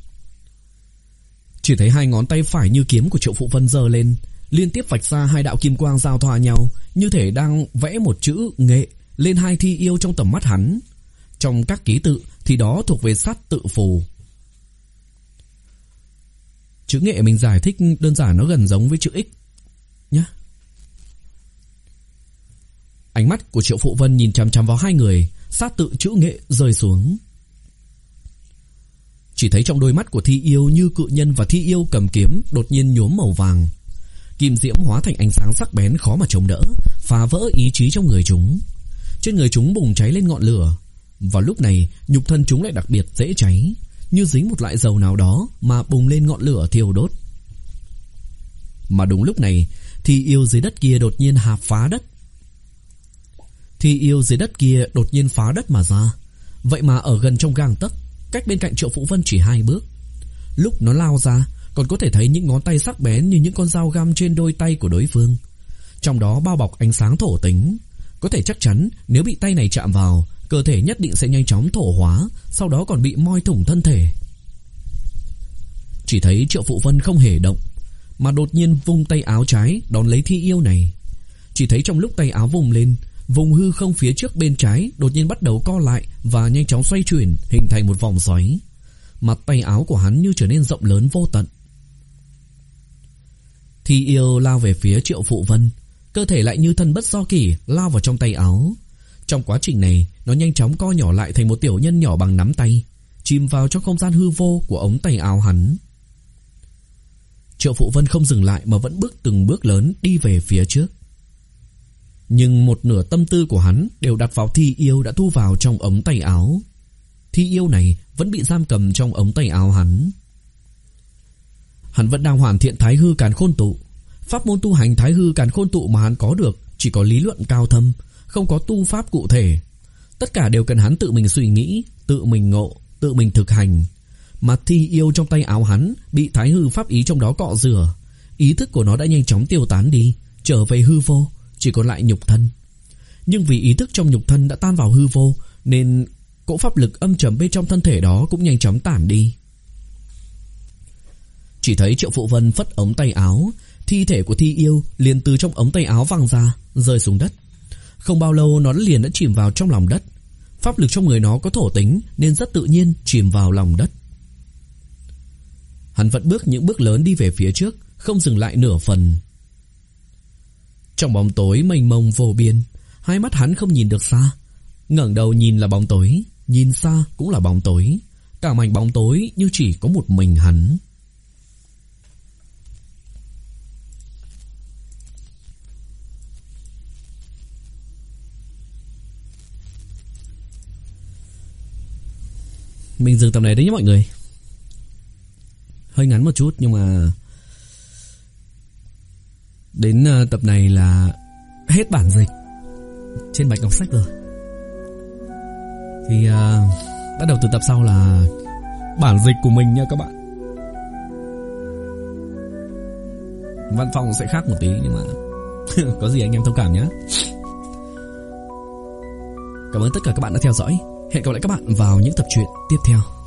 Chỉ thấy hai ngón tay phải như kiếm của Triệu Phụ Vân giơ lên, liên tiếp vạch ra hai đạo kim quang giao thoa nhau, như thể đang vẽ một chữ nghệ lên hai thi yêu trong tầm mắt hắn. Trong các ký tự thì đó thuộc về sát tự phù. Chữ nghệ mình giải thích đơn giản nó gần giống với chữ X nhé. Ánh mắt của Triệu Phụ Vân nhìn chằm chằm vào hai người, sát tự chữ nghệ rơi xuống. Chỉ thấy trong đôi mắt của thi yêu như cự nhân và thi yêu cầm kiếm đột nhiên nhuốm màu vàng. Kim diễm hóa thành ánh sáng sắc bén khó mà chống đỡ, phá vỡ ý chí trong người chúng. Trên người chúng bùng cháy lên ngọn lửa. Vào lúc này, nhục thân chúng lại đặc biệt dễ cháy, như dính một loại dầu nào đó mà bùng lên ngọn lửa thiêu đốt. Mà đúng lúc này, thi yêu dưới đất kia đột nhiên hạp phá đất. Thi yêu dưới đất kia đột nhiên phá đất mà ra. Vậy mà ở gần trong gang tấc, cách bên cạnh Triệu Phụ Vân chỉ hai bước. Lúc nó lao ra, còn có thể thấy những ngón tay sắc bén như những con dao găm trên đôi tay của đối phương. Trong đó bao bọc ánh sáng thổ tính. Có thể chắc chắn nếu bị tay này chạm vào, cơ thể nhất định sẽ nhanh chóng thổ hóa, sau đó còn bị moi thủng thân thể. Chỉ thấy Triệu Phụ Vân không hề động, mà đột nhiên vung tay áo trái đón lấy thi yêu này. Chỉ thấy trong lúc tay áo vùng lên, vùng hư không phía trước bên trái đột nhiên bắt đầu co lại và nhanh chóng xoay chuyển, hình thành một vòng xoáy. Mặt tay áo của hắn như trở nên rộng lớn vô tận. Thi yêu lao về phía Triệu Phụ Vân, cơ thể lại như thân bất do kỷ lao vào trong tay áo. Trong quá trình này, nó nhanh chóng co nhỏ lại thành một tiểu nhân nhỏ bằng nắm tay, chìm vào trong không gian hư vô của ống tay áo hắn. Triệu Phụ Vân không dừng lại mà vẫn bước từng bước lớn đi về phía trước. Nhưng một nửa tâm tư của hắn đều đặt vào thi yêu đã thu vào trong ống tay áo. Thi yêu này vẫn bị giam cầm trong ống tay áo hắn. Hắn vẫn đang hoàn thiện Thái Hư Càn Khôn Tụ. Pháp môn tu hành Thái Hư Càn Khôn Tụ mà hắn có được chỉ có lý luận cao thâm, không có tu pháp cụ thể. Tất cả đều cần hắn tự mình suy nghĩ, tự mình ngộ, tự mình thực hành. Mà thi yêu trong tay áo hắn bị Thái Hư pháp ý trong đó cọ rửa, ý thức của nó đã nhanh chóng tiêu tán đi, trở về hư vô, chỉ còn lại nhục thân. Nhưng vì ý thức trong nhục thân đã tan vào hư vô, nên cỗ pháp lực âm trầm bên trong thân thể đó cũng nhanh chóng tản đi. Chỉ thấy Triệu Phụ Vân phất ống tay áo, thi thể của thi yêu liền từ trong ống tay áo văng ra, rơi xuống đất. Không bao lâu nó liền đã chìm vào trong lòng đất. Pháp lực trong người nó có thổ tính nên rất tự nhiên chìm vào lòng đất. Hắn vẫn bước những bước lớn đi về phía trước, không dừng lại nửa phần. Trong bóng tối mênh mông vô biên, hai mắt hắn không nhìn được xa. Ngẩng đầu nhìn là bóng tối, nhìn xa cũng là bóng tối. Cả mảnh bóng tối như chỉ có một mình hắn. Mình dừng tập này đấy nhé mọi người. Hơi ngắn một chút nhưng mà đến tập này là hết bản dịch trên Bạch Ngọc Sách rồi. Thì uh, bắt đầu từ tập sau là bản dịch của mình nha các bạn. Văn phong sẽ khác một tí nhưng mà có gì anh em thông cảm nhé. Cảm ơn tất cả các bạn đã theo dõi. Hẹn gặp lại các bạn vào những tập truyện tiếp theo.